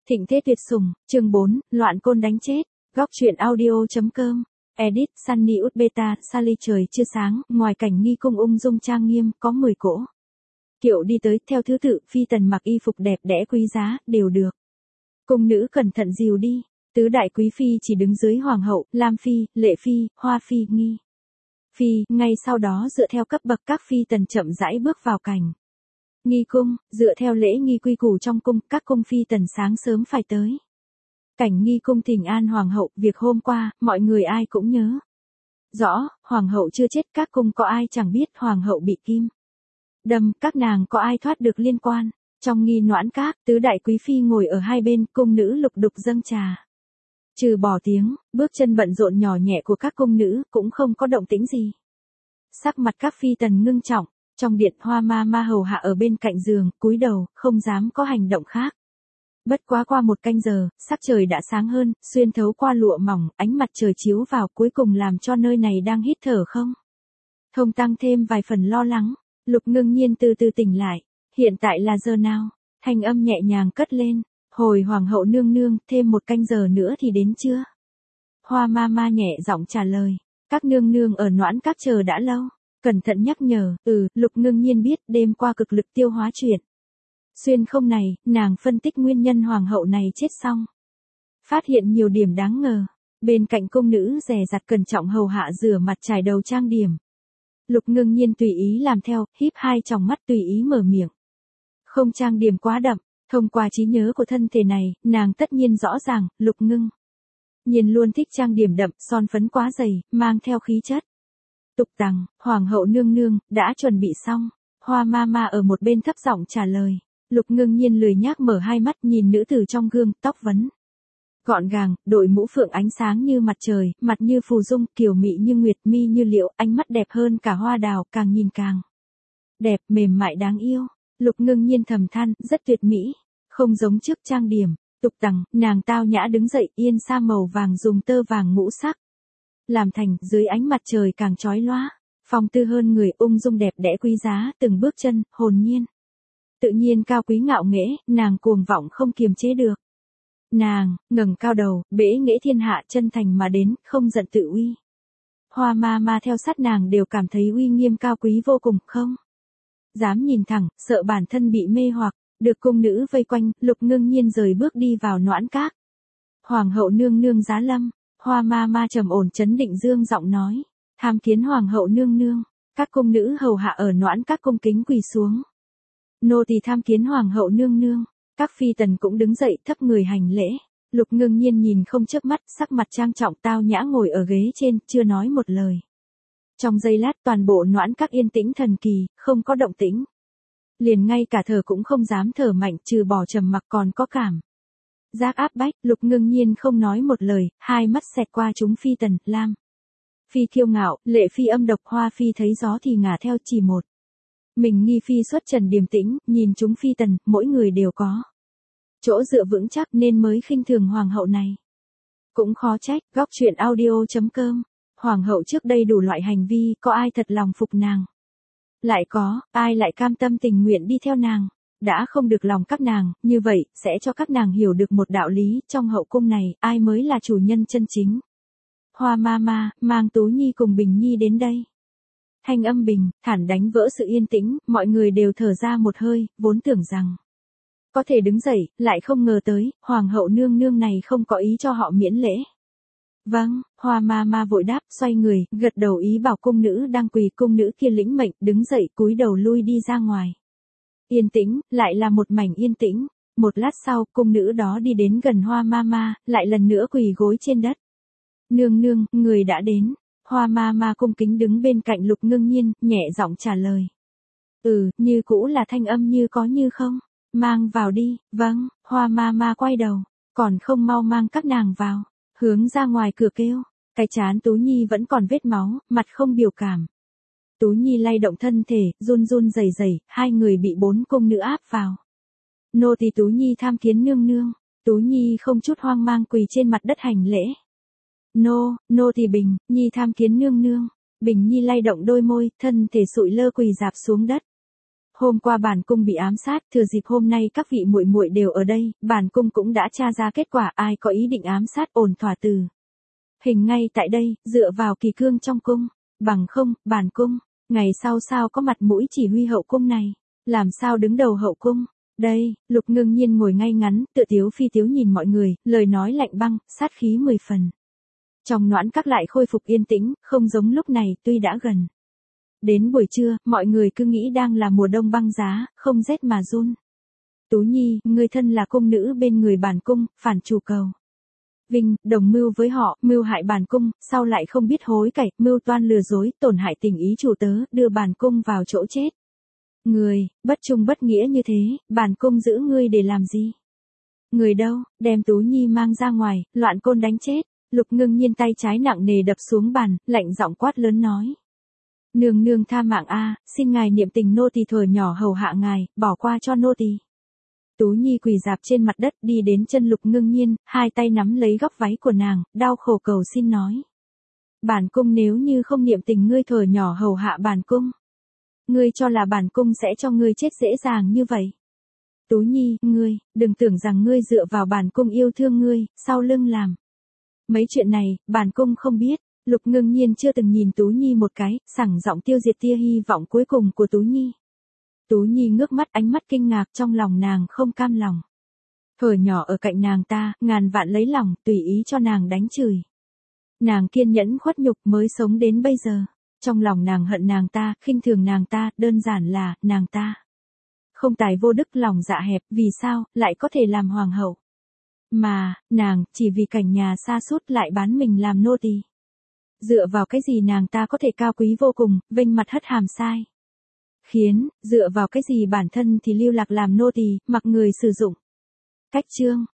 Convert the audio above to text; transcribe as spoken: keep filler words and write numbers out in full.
Thịnh thế tuyệt sủng, chương bốn, loạn côn đánh chết, góc truyện audio.com, edit, Sunny út beta, Sally trời chưa sáng, ngoài cảnh nghi cung ung dung trang nghiêm, có mười cỗ kiệu đi tới, theo thứ tự, phi tần mặc y phục đẹp đẽ quý giá, đều được cung nữ cẩn thận dìu đi, tứ đại quý phi chỉ đứng dưới hoàng hậu, Lam phi, Lệ phi, Hoa phi, Nghi phi, ngay sau đó dựa theo cấp bậc các phi tần chậm rãi bước vào cảnh nghi cung, dựa theo lễ nghi quy củ trong cung, các cung phi tần sáng sớm phải tới. Cảnh nghi cung thỉnh an hoàng hậu, việc hôm qua, mọi người ai cũng nhớ rõ, hoàng hậu chưa chết, các cung có ai chẳng biết hoàng hậu bị kim đâm, các nàng có ai thoát được liên quan. Trong nghi noãn các, tứ đại quý phi ngồi ở hai bên, cung nữ lục đục dâng trà. Trừ bỏ tiếng, bước chân bận rộn nhỏ nhẹ của các cung nữ, cũng không có động tĩnh gì. Sắc mặt các phi tần ngưng trọng, trong điện Hoa ma ma hầu hạ ở bên cạnh giường, cúi đầu, không dám có hành động khác. Bất quá qua một canh giờ, sắc trời đã sáng hơn, xuyên thấu qua lụa mỏng, ánh mặt trời chiếu vào, cuối cùng làm cho nơi này đang hít thở không thông tăng thêm vài phần lo lắng. Lục Ngưng Nhiên từ từ tỉnh lại. Hiện tại là giờ nào? Thanh âm nhẹ nhàng cất lên. Hồi hoàng hậu nương nương, thêm một canh giờ nữa thì đến chưa? Hoa ma ma nhẹ giọng trả lời. Các nương nương ở noãn các chờ đã lâu. Cẩn thận nhắc nhở, ừ, Lục Ngưng Nhiên biết đêm qua cực lực tiêu hóa chuyện xuyên không này, nàng phân tích nguyên nhân hoàng hậu này chết xong. Phát hiện nhiều điểm đáng ngờ. Bên cạnh cung nữ dè dặt cẩn trọng hầu hạ rửa mặt trải đầu trang điểm. Lục Ngưng Nhiên tùy ý làm theo, híp hai tròng mắt tùy ý mở miệng. Không trang điểm quá đậm, thông qua trí nhớ của thân thể này, nàng tất nhiên rõ ràng, Lục Ngưng Nhiên luôn thích trang điểm đậm, son phấn quá dày, mang theo khí chất. Tục tằng, hoàng hậu nương nương, đã chuẩn bị xong. Hoa ma ma ở một bên thấp giọng trả lời. Lục Ngưng Nhiên lười nhác mở hai mắt nhìn nữ tử trong gương, tóc vấn gọn gàng, đội mũ phượng ánh sáng như mặt trời, mặt như phù dung, kiều mị như nguyệt, mi như liệu, ánh mắt đẹp hơn cả hoa đào, càng nhìn càng đẹp, mềm mại đáng yêu. Lục Ngưng Nhiên thầm than, rất tuyệt mỹ, không giống trước trang điểm. Tục tằng, nàng tao nhã đứng dậy, yên sa màu vàng dùng tơ vàng ngũ sắc làm thành, dưới ánh mặt trời càng chói lóa, phong tư hơn người, ung dung đẹp đẽ quý giá, từng bước chân, hồn nhiên tự nhiên cao quý ngạo nghễ, nàng cuồng vọng không kiềm chế được. Nàng, ngẩng cao đầu, bẽ nghễ thiên hạ, chân thành mà đến, không giận tự uy. Hoa ma ma theo sát nàng đều cảm thấy uy nghiêm cao quý vô cùng, không dám nhìn thẳng, sợ bản thân bị mê hoặc. Được cung nữ vây quanh, Lục Ngưng Nhiên rời bước đi vào noãn các. Hoàng hậu nương nương giá lâm. Hoa ma ma trầm ổn chấn định dương giọng nói. Tham kiến hoàng hậu nương nương. Các cung nữ hầu hạ ở noãn các cung kính quỳ xuống. Nô tỳ tham kiến hoàng hậu nương nương. Các phi tần cũng đứng dậy thấp người hành lễ. Lục Ngưng Nhiên nhìn không chớp mắt, sắc mặt trang trọng tao nhã ngồi ở ghế trên, chưa nói một lời. Trong giây lát toàn bộ noãn các yên tĩnh thần kỳ, không có động tĩnh. Liền ngay cả thở cũng không dám thở mạnh, trừ bỏ trầm mặc còn có cảm giác áp bách. Lục Ngưng Nhiên không nói một lời, hai mắt xẹt qua chúng phi tần. Lam phi kiêu ngạo, Lệ phi âm độc, Hoa phi thấy gió thì ngả theo, chỉ một mình Nghi phi xuất trần điềm tĩnh, nhìn chúng phi tần, mỗi người đều có chỗ dựa vững chắc nên mới khinh thường hoàng hậu này. Cũng khó trách, góc truyện audio.com, hoàng hậu trước đây đủ loại hành vi, có ai thật lòng phục nàng? Lại có, ai lại cam tâm tình nguyện đi theo nàng? Đã không được lòng các nàng, như vậy, sẽ cho các nàng hiểu được một đạo lý, trong hậu cung này, ai mới là chủ nhân chân chính. Hoa ma ma, mang Tú Nhi cùng Bình Nhi đến đây. Thanh âm bình, thản đánh vỡ sự yên tĩnh, mọi người đều thở ra một hơi, vốn tưởng rằng có thể đứng dậy, lại không ngờ tới, hoàng hậu nương nương này không có ý cho họ miễn lễ. Vâng, Hoa ma ma vội đáp, xoay người, gật đầu ý bảo cung nữ đang quỳ, cung nữ kia lĩnh mệnh, đứng dậy, cúi đầu lui đi ra ngoài. Yên tĩnh, lại là một mảnh yên tĩnh. Một lát sau, cung nữ đó đi đến gần Hoa ma ma, lại lần nữa quỳ gối trên đất. Nương nương, người đã đến. Hoa ma ma cung kính đứng bên cạnh Lục Ngưng Nhiên, nhẹ giọng trả lời. Ừ, như cũ là thanh âm như có như không. Mang vào đi. Vâng, Hoa ma ma quay đầu, còn không mau mang các nàng vào. Hướng ra ngoài cửa kêu, cái trán Tú Nhi vẫn còn vết máu, mặt không biểu cảm. Tú Nhi lay động thân thể, run run rẩy rẩy, hai người bị bốn cung nữ áp vào. Nô tỳ Tú Nhi tham kiến nương nương. Tú Nhi không chút hoang mang quỳ trên mặt đất hành lễ. Nô, nô tỳ Bình Nhi tham kiến nương nương. Bình Nhi lay động đôi môi, thân thể sụi lơ quỳ rạp xuống đất. Hôm qua bản cung bị ám sát, thừa dịp hôm nay các vị muội muội đều ở đây, bản cung cũng đã tra ra kết quả ai có ý định ám sát ổn thỏa từ. Hình ngay tại đây, dựa vào kỳ cương trong cung, bằng không, bản cung, ngày sau sao có mặt mũi chỉ huy hậu cung này, làm sao đứng đầu hậu cung. Đây, Lục Ngưng Nhiên ngồi ngay ngắn, tựa tiếu phi tiếu nhìn mọi người, lời nói lạnh băng, sát khí mười phần. Trong noãn các lại khôi phục yên tĩnh, không giống lúc này, tuy đã gần. Đến buổi trưa, mọi người cứ nghĩ đang là mùa đông băng giá, không rét mà run. Tú Nhi, ngươi thân là cung nữ bên người bản cung, phản chủ cầu. Vinh, đồng mưu với họ, mưu hại bản cung, sau lại không biết hối cải, mưu toan lừa dối, tổn hại tình ý chủ tớ, đưa bản cung vào chỗ chết. Người, bất trung bất nghĩa như thế, bản cung giữ ngươi để làm gì? Người đâu, đem Tú Nhi mang ra ngoài, loạn côn đánh chết. Lục Ngưng Nhiên tay trái nặng nề đập xuống bàn, lạnh giọng quát lớn nói. Nương nương tha mạng a, xin ngài niệm tình nô tỳ thuở nhỏ hầu hạ ngài, bỏ qua cho nô tỳ. Tú Nhi quỳ dạp trên mặt đất đi đến chân Lục Ngưng Nhiên, hai tay nắm lấy góc váy của nàng, đau khổ cầu xin nói. Bản cung nếu như không niệm tình ngươi thuở nhỏ hầu hạ bản cung. Ngươi cho là bản cung sẽ cho ngươi chết dễ dàng như vậy. Tú Nhi, ngươi, đừng tưởng rằng ngươi dựa vào bản cung yêu thương ngươi, sau lưng làm. Mấy chuyện này, bản cung không biết. Lục Ngưng Nhiên chưa từng nhìn Tú Nhi một cái, sẵn giọng tiêu diệt tia hy vọng cuối cùng của Tú Nhi. Tú Nhi ngước mắt ánh mắt kinh ngạc trong lòng nàng không cam lòng. Thuở nhỏ ở cạnh nàng ta, ngàn vạn lấy lòng, tùy ý cho nàng đánh chửi. Nàng kiên nhẫn khuất nhục mới sống đến bây giờ. Trong lòng nàng hận nàng ta, khinh thường nàng ta, đơn giản là, nàng ta. Không tài vô đức lòng dạ hẹp, vì sao, lại có thể làm hoàng hậu. Mà, nàng, chỉ vì cảnh nhà xa sút lại bán mình làm nô tỳ. Dựa vào cái gì nàng ta có thể cao quý vô cùng, vênh mặt hất hàm sai. Khiến, dựa vào cái gì bản thân thì lưu lạc làm nô tỳ, mặc người sử dụng. Cách chương.